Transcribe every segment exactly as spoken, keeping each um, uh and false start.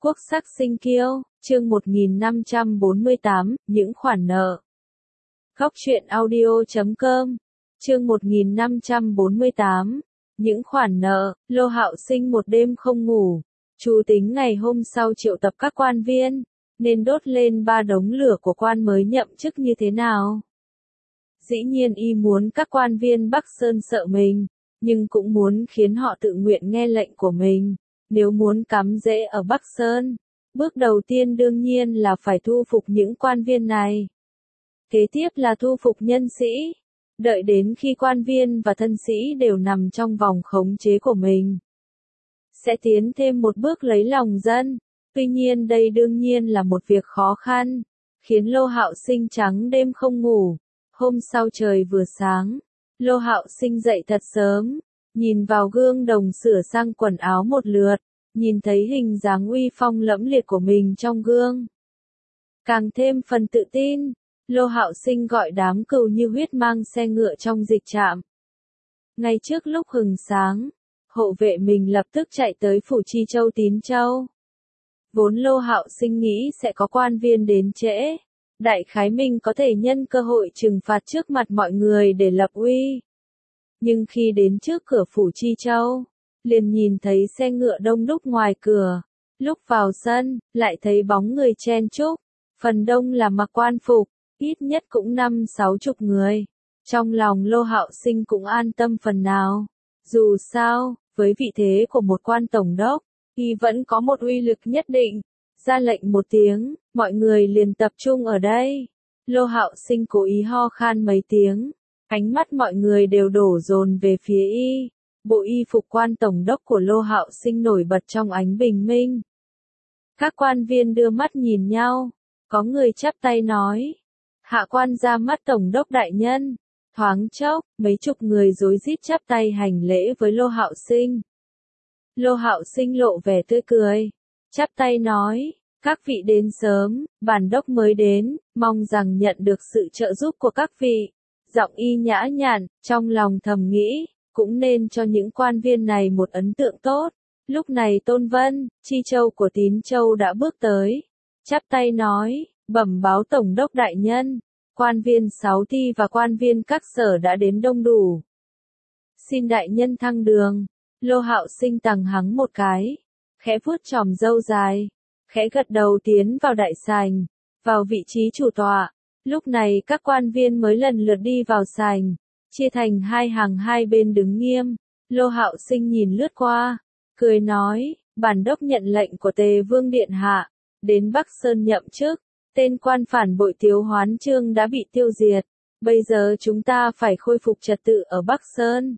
Quốc sắc sinh kiêu, chương một nghìn năm trăm bốn mươi tám, những khoản nợ. Góc truyện audio chấm com, chương một nghìn năm trăm bốn mươi tám, những khoản nợ. Lô Hạo Sinh một đêm không ngủ, Chu tính ngày hôm sau triệu tập các quan viên, nên đốt lên ba đống lửa của quan mới nhậm chức như thế nào. Dĩ nhiên y muốn các quan viên Bắc Sơn sợ mình, nhưng cũng muốn khiến họ tự nguyện nghe lệnh của mình. Nếu muốn cắm rễ ở Bắc Sơn, bước đầu tiên đương nhiên là phải thu phục những quan viên này. Kế tiếp là thu phục nhân sĩ. Đợi đến khi quan viên và thân sĩ đều nằm trong vòng khống chế của mình, sẽ tiến thêm một bước lấy lòng dân. Tuy nhiên đây đương nhiên là một việc khó khăn, khiến Lô Hạo Sinh trắng đêm không ngủ. Hôm sau trời vừa sáng, Lô Hạo Sinh dậy thật sớm, nhìn vào gương đồng sửa sang quần áo một lượt, nhìn thấy hình dáng uy phong lẫm liệt của mình trong gương. Càng thêm phần tự tin, Lô Hạo Sinh gọi đám cừu như huyết mang xe ngựa trong dịch trạm. Ngay trước lúc hừng sáng, hộ vệ mình lập tức chạy tới phủ Chi Châu Tín Châu. Vốn Lô Hạo Sinh nghĩ sẽ có quan viên đến trễ, đại khái mình có thể nhân cơ hội trừng phạt trước mặt mọi người để lập uy. Nhưng khi đến trước cửa phủ Chi Châu, liền nhìn thấy xe ngựa đông đúc ngoài cửa. Lúc vào sân, lại thấy bóng người chen chúc, phần đông là mặc quan phục, ít nhất cũng năm sáu chục người. Trong lòng Lô Hạo Sinh cũng an tâm phần nào. Dù sao, với vị thế của một quan tổng đốc, y vẫn có một uy lực nhất định. Ra lệnh một tiếng, mọi người liền tập trung ở đây. Lô Hạo Sinh cố ý ho khan mấy tiếng, ánh mắt mọi người đều đổ dồn về phía y. Bộ y phục quan tổng đốc của Lô Hạo Sinh nổi bật trong ánh bình minh. Các quan viên đưa mắt nhìn nhau, có người chắp tay nói: "Hạ quan ra mắt tổng đốc đại nhân." Thoáng chốc, mấy chục người rối rít chắp tay hành lễ với Lô Hạo Sinh. Lô Hạo Sinh lộ vẻ tươi cười, chắp tay nói: "Các vị đến sớm, bản đốc mới đến, mong rằng nhận được sự trợ giúp của các vị." Giọng y nhã nhặn, trong lòng thầm nghĩ, cũng nên cho những quan viên này một ấn tượng tốt. Lúc này Tôn Vân, Chi Châu của Tín Châu đã bước tới, chắp tay nói: "Bẩm báo tổng đốc đại nhân, quan viên sáu ty và quan viên các sở đã đến đông đủ. Xin đại nhân thăng đường." Lô Hạo Sinh tằng hắng một cái, khẽ vuốt chòm râu dài, khẽ gật đầu tiến vào đại sảnh, vào vị trí chủ tọa. Lúc này các quan viên mới lần lượt đi vào sảnh, chia thành hai hàng hai bên đứng nghiêm. Lô Hạo Sinh nhìn lướt qua, cười nói: "Bản đốc nhận lệnh của Tề Vương điện hạ, đến Bắc Sơn nhậm chức. Tên quan phản bội Tiếu Hoán Chương đã bị tiêu diệt, bây giờ chúng ta phải khôi phục trật tự ở Bắc Sơn.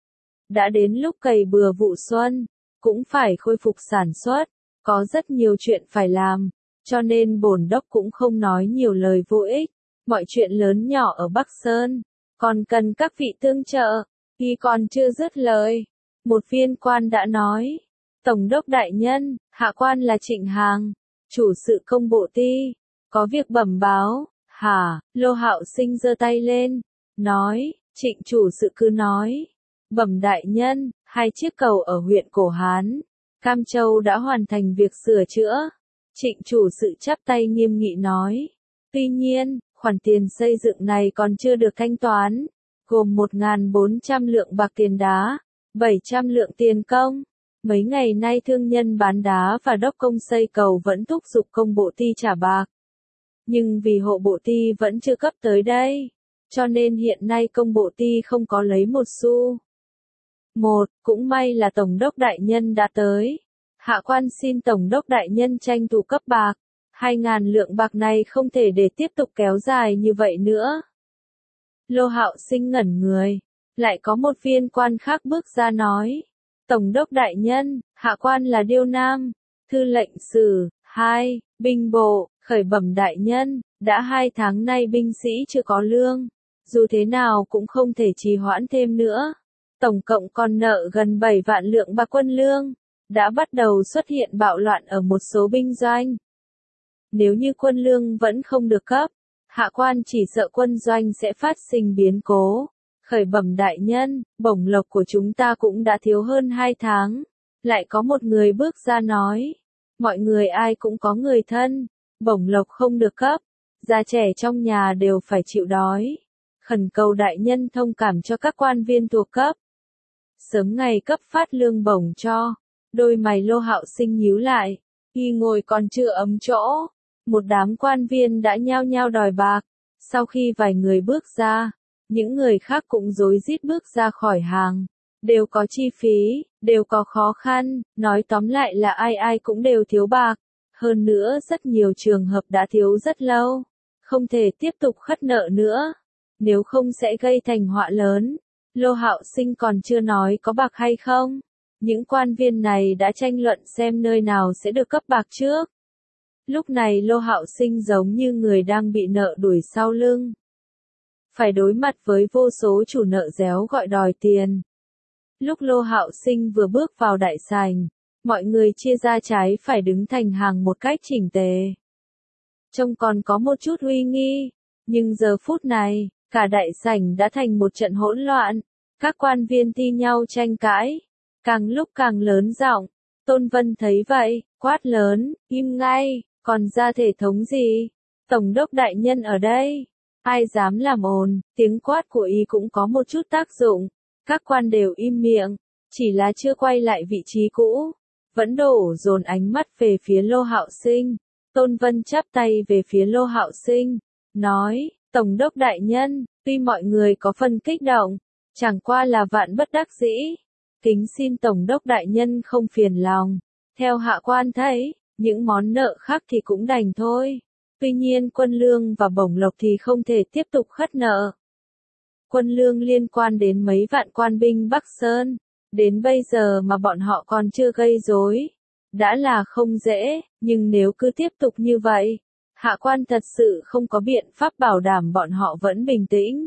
Đã đến lúc cày bừa vụ xuân, cũng phải khôi phục sản xuất, có rất nhiều chuyện phải làm, cho nên bổn đốc cũng không nói nhiều lời vô ích. Mọi chuyện lớn nhỏ ở Bắc Sơn, còn cần các vị tương trợ." Khi còn chưa dứt lời, một viên quan đã nói: "Tổng đốc đại nhân, hạ quan là Trịnh Hàng, chủ sự công bộ ty, có việc bẩm báo." "Hả?" Lô Hạo Sinh giơ tay lên, nói: "Trịnh chủ sự cứ nói." "Bẩm đại nhân, hai chiếc cầu ở huyện Cổ Hán, Cam Châu đã hoàn thành việc sửa chữa." Trịnh chủ sự chắp tay nghiêm nghị nói: "Tuy nhiên, khoản tiền xây dựng này còn chưa được thanh toán, gồm một nghìn bốn trăm lượng bạc tiền đá, bảy trăm lượng tiền công. Mấy ngày nay thương nhân bán đá và đốc công xây cầu vẫn thúc giục công bộ ty trả bạc. Nhưng vì hộ bộ ty vẫn chưa cấp tới đây, cho nên hiện nay công bộ ty không có lấy một xu." Một, cũng may là tổng đốc đại nhân đã tới. Hạ quan xin tổng đốc đại nhân tranh thủ cấp bạc. Hai ngàn lượng bạc này không thể để tiếp tục kéo dài như vậy nữa. Lô Hạo Sinh ngẩn người, lại có một viên quan khác bước ra nói: "Tổng đốc đại nhân, hạ quan là Điêu Nam, thư lệnh sử, hai, binh bộ, khởi bẩm đại nhân, đã hai tháng nay binh sĩ chưa có lương, dù thế nào cũng không thể trì hoãn thêm nữa. Tổng cộng còn nợ gần bảy vạn lượng bạc quân lương, đã bắt đầu xuất hiện bạo loạn ở một số binh doanh. Nếu như quân lương vẫn không được cấp, hạ quan chỉ sợ quân doanh sẽ phát sinh biến cố. Khởi bẩm đại nhân, bổng lộc của chúng ta cũng đã thiếu hơn hai tháng." Lại có một người bước ra nói: Mọi người ai cũng có người thân, bổng lộc không được cấp, già trẻ trong nhà đều phải chịu đói. Khẩn cầu đại nhân thông cảm cho các quan viên thuộc cấp. Sớm ngày cấp phát lương bổng cho, đôi mày Lô Hạo Sinh nhíu lại, y ngồi còn chưa ấm chỗ. Một đám quan viên đã nhao nhao đòi bạc, sau khi vài người bước ra, những người khác cũng rối rít bước ra khỏi hàng, đều có chi phí, đều có khó khăn, nói tóm lại là ai ai cũng đều thiếu bạc, hơn nữa rất nhiều trường hợp đã thiếu rất lâu, không thể tiếp tục khất nợ nữa, nếu không sẽ gây thành họa lớn. Lô Hạo Sinh còn chưa nói có bạc hay không, những quan viên này đã tranh luận xem nơi nào sẽ được cấp bạc trước. Lúc này Lô Hạo Sinh giống như người đang bị nợ đuổi sau lưng. Phải đối mặt với vô số chủ nợ réo gọi đòi tiền. Lúc Lô Hạo Sinh vừa bước vào đại sảnh, mọi người chia ra trái phải đứng thành hàng một cách chỉnh tề. Trông còn có một chút uy nghi, nhưng giờ phút này, cả đại sảnh đã thành một trận hỗn loạn. Các quan viên thi nhau tranh cãi, càng lúc càng lớn giọng. Tôn Vân thấy vậy, quát lớn, im ngay, còn ra thể thống gì? Tổng đốc đại nhân ở đây, ai dám làm ồn? Tiếng quát của y cũng có một chút tác dụng, các quan đều im miệng, chỉ là chưa quay lại vị trí cũ, vẫn đổ dồn ánh mắt về phía Lô Hạo Sinh. Tôn Vân chắp tay về phía Lô Hạo Sinh, nói, Tổng đốc đại nhân, tuy mọi người có phần kích động, chẳng qua là vạn bất đắc dĩ, kính xin Tổng đốc đại nhân không phiền lòng. Theo hạ quan thấy, những món nợ khác thì cũng đành thôi. Tuy nhiên quân lương và bổng lộc thì không thể tiếp tục khất nợ. Quân lương liên quan đến mấy vạn quan binh Bắc Sơn, đến bây giờ mà bọn họ còn chưa gây rối, đã là không dễ, nhưng nếu cứ tiếp tục như vậy, hạ quan thật sự không có biện pháp bảo đảm bọn họ vẫn bình tĩnh.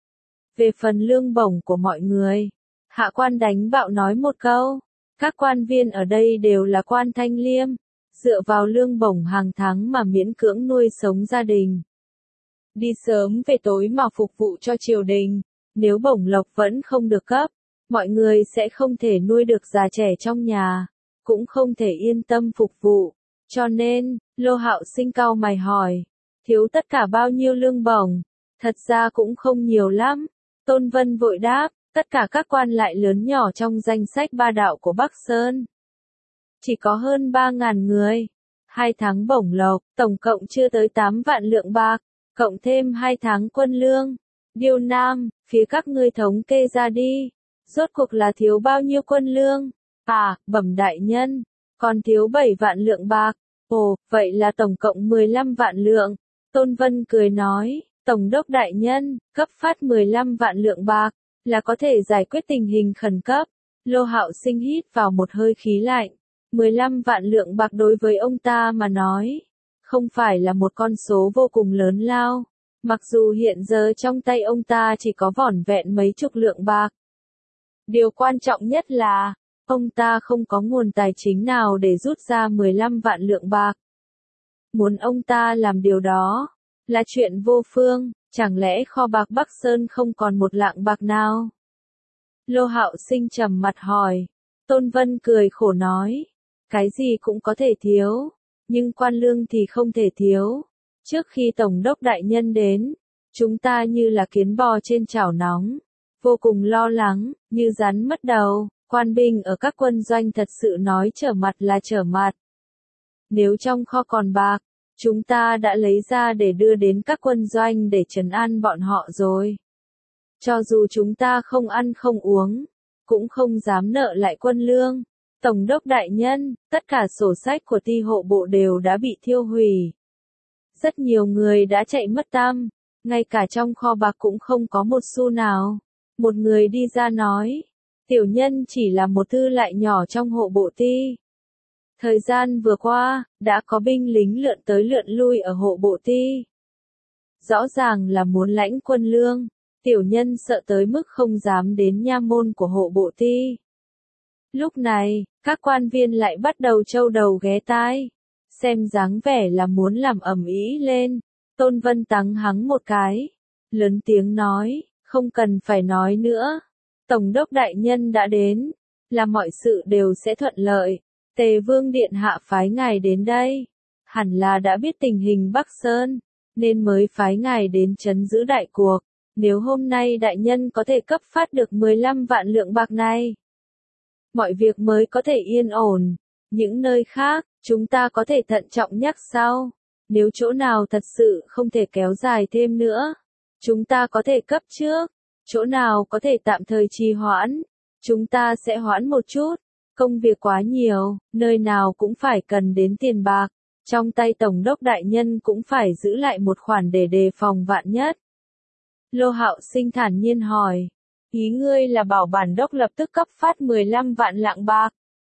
Về phần lương bổng của mọi người, hạ quan đánh bạo nói một câu, các quan viên ở đây đều là quan thanh liêm, dựa vào lương bổng hàng tháng mà miễn cưỡng nuôi sống gia đình. Đi sớm về tối mà phục vụ cho triều đình, nếu bổng lộc vẫn không được cấp, mọi người sẽ không thể nuôi được già trẻ trong nhà, cũng không thể yên tâm phục vụ. Cho nên, Lô Hạo Sinh cau mày hỏi, thiếu tất cả bao nhiêu lương bổng? Thật ra cũng không nhiều lắm. Tôn Vân vội đáp, tất cả các quan lại lớn nhỏ trong danh sách ba đạo của Bắc Sơn. Chỉ có hơn ba ngàn người. Hai tháng bổng lộc, tổng cộng chưa tới tám vạn lượng bạc, cộng thêm hai tháng quân lương. Điêu Nam, phía các ngươi thống kê ra đi. Rốt cuộc là thiếu bao nhiêu quân lương? À, bẩm đại nhân, còn thiếu bảy vạn lượng bạc. Ồ, vậy là tổng cộng mười lăm vạn lượng. Tôn Vân cười nói, Tổng đốc đại nhân, cấp phát mười lăm vạn lượng bạc, là có thể giải quyết tình hình khẩn cấp. Lô Hạo Sinh hít vào một hơi khí lạnh. mười lăm vạn lượng bạc đối với ông ta mà nói, không phải là một con số vô cùng lớn lao. Mặc dù hiện giờ trong tay ông ta chỉ có vỏn vẹn mấy chục lượng bạc. Điều quan trọng nhất là, ông ta không có nguồn tài chính nào để rút ra mười lăm vạn lượng bạc. Muốn ông ta làm điều đó, là chuyện vô phương, chẳng lẽ kho bạc Bắc Sơn không còn một lạng bạc nào? Lô Hạo Sinh trầm mặt hỏi. Tôn Vân cười khổ nói, cái gì cũng có thể thiếu, nhưng quan lương thì không thể thiếu. Trước khi Tổng đốc đại nhân đến, chúng ta như là kiến bò trên chảo nóng, vô cùng lo lắng, như rắn mất đầu. Quan binh ở các quân doanh thật sự nói trở mặt là trở mặt. Nếu trong kho còn bạc, chúng ta đã lấy ra để đưa đến các quân doanh để trấn an bọn họ rồi. Cho dù chúng ta không ăn không uống, cũng không dám nợ lại quân lương. Tổng đốc đại nhân, tất cả sổ sách của ty hộ bộ đều đã bị thiêu hủy. Rất nhiều người đã chạy mất tăm, ngay cả trong kho bạc cũng không có một xu nào. Một người đi ra nói, tiểu nhân chỉ là một thư lại nhỏ trong hộ bộ ty. Thời gian vừa qua, đã có binh lính lượn tới lượn lui ở hộ bộ ty. Rõ ràng là muốn lãnh quân lương, tiểu nhân sợ tới mức không dám đến nha môn của hộ bộ ty. Lúc này, các quan viên lại bắt đầu trâu đầu ghé tai, xem dáng vẻ là muốn làm ầm ĩ lên. Tôn Vân tắng hắng một cái, lớn tiếng nói, không cần phải nói nữa. Tổng đốc đại nhân đã đến, là mọi sự đều sẽ thuận lợi. Tề Vương Điện Hạ phái ngài đến đây, hẳn là đã biết tình hình Bắc Sơn, nên mới phái ngài đến trấn giữ đại cuộc. Nếu hôm nay đại nhân có thể cấp phát được mười lăm vạn lượng bạc này, mọi việc mới có thể yên ổn. Những nơi khác, chúng ta có thể thận trọng nhắc sau. Nếu chỗ nào thật sự không thể kéo dài thêm nữa, chúng ta có thể cấp trước. Chỗ nào có thể tạm thời trì hoãn, chúng ta sẽ hoãn một chút. Công việc quá nhiều, nơi nào cũng phải cần đến tiền bạc. Trong tay Tổng đốc đại nhân cũng phải giữ lại một khoản để đề phòng vạn nhất. Lô Hạo Sinh thản nhiên hỏi, ý ngươi là bảo bản đốc lập tức cấp phát mười lăm vạn lạng bạc?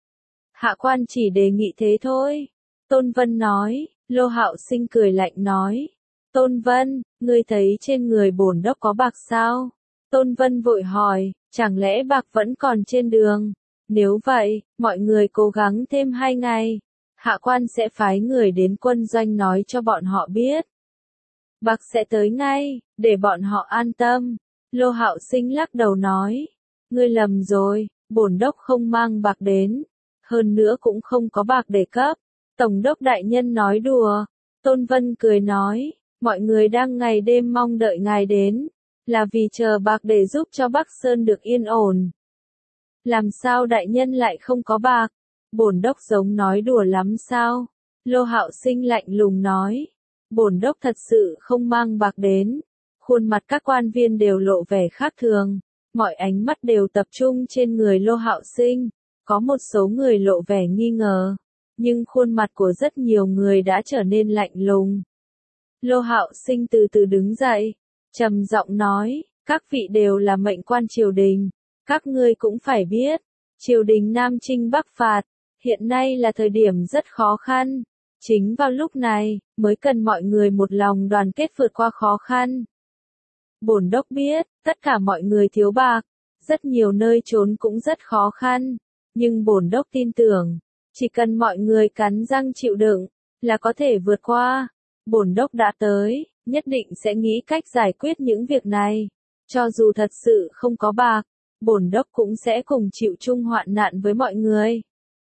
Hạ quan chỉ đề nghị thế thôi. Tôn Vân nói. Lô Hạo Sinh cười lạnh nói, Tôn Vân, ngươi thấy trên người bổn đốc có bạc sao? Tôn Vân vội hỏi, chẳng lẽ bạc vẫn còn trên đường? Nếu vậy, mọi người cố gắng thêm hai ngày. Hạ quan sẽ phái người đến quân doanh nói cho bọn họ biết. Bạc sẽ tới ngay, để bọn họ an tâm. Lô Hạo Sinh lắc đầu nói, ngươi lầm rồi, bổn đốc không mang bạc đến. Hơn nữa cũng không có bạc để cấp. Tổng đốc đại nhân nói đùa. Tôn Vân cười nói, mọi người đang ngày đêm mong đợi ngài đến, là vì chờ bạc để giúp cho Bắc Sơn được yên ổn. Làm sao đại nhân lại không có bạc? Bổn đốc giống nói đùa lắm sao? Lô Hạo Sinh lạnh lùng nói, bổn đốc thật sự không mang bạc đến. Khuôn mặt các quan viên đều lộ vẻ khác thường, mọi ánh mắt đều tập trung trên người Lô Hạo Sinh, có một số người lộ vẻ nghi ngờ. Nhưng khuôn mặt của rất nhiều người đã trở nên lạnh lùng. Lô Hạo Sinh từ từ đứng dậy, trầm giọng nói, các vị đều là mệnh quan triều đình, các ngươi cũng phải biết, triều đình Nam Chinh Bắc phạt, hiện nay là thời điểm rất khó khăn, chính vào lúc này, mới cần mọi người một lòng đoàn kết vượt qua khó khăn. Bổn đốc biết, tất cả mọi người thiếu bạc, rất nhiều nơi trốn cũng rất khó khăn, nhưng bổn đốc tin tưởng, chỉ cần mọi người cắn răng chịu đựng, là có thể vượt qua. Bổn đốc đã tới, nhất định sẽ nghĩ cách giải quyết những việc này. Cho dù thật sự không có bạc, bổn đốc cũng sẽ cùng chịu chung hoạn nạn với mọi người.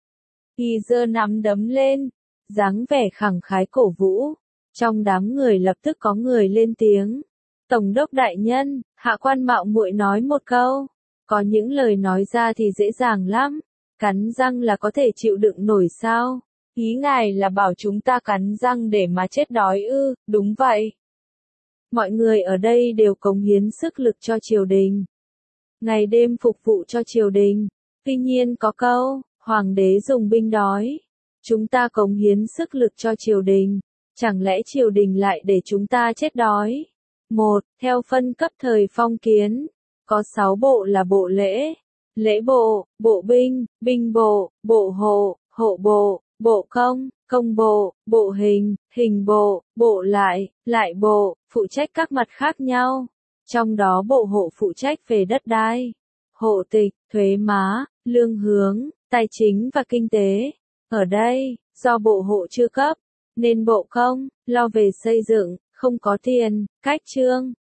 Y giơ nắm đấm lên, dáng vẻ khẳng khái cổ vũ. Trong đám người lập tức có người lên tiếng. Tổng đốc đại nhân, hạ quan mạo muội nói một câu. Có những lời nói ra thì dễ dàng lắm. Cắn răng là có thể chịu đựng nổi sao? Ý ngài là bảo chúng ta cắn răng để mà chết đói ư? Đúng vậy. Mọi người ở đây đều cống hiến sức lực cho triều đình. Ngày đêm phục vụ cho triều đình. Tuy nhiên có câu, hoàng đế dùng binh đói. Chúng ta cống hiến sức lực cho triều đình. Chẳng lẽ triều đình lại để chúng ta chết đói? Một, theo phân cấp thời phong kiến, có sáu bộ là bộ lễ. Lễ bộ, bộ binh, binh bộ, bộ hộ, hộ bộ, bộ công, công bộ, bộ hình, hình bộ, bộ lại, lại bộ, phụ trách các mặt khác nhau. Trong đó bộ hộ phụ trách về đất đai, hộ tịch, thuế má, lương hướng, tài chính và kinh tế. Ở đây, do bộ hộ chưa cấp, nên bộ công, lo về xây dựng, không có tiền, cách trương,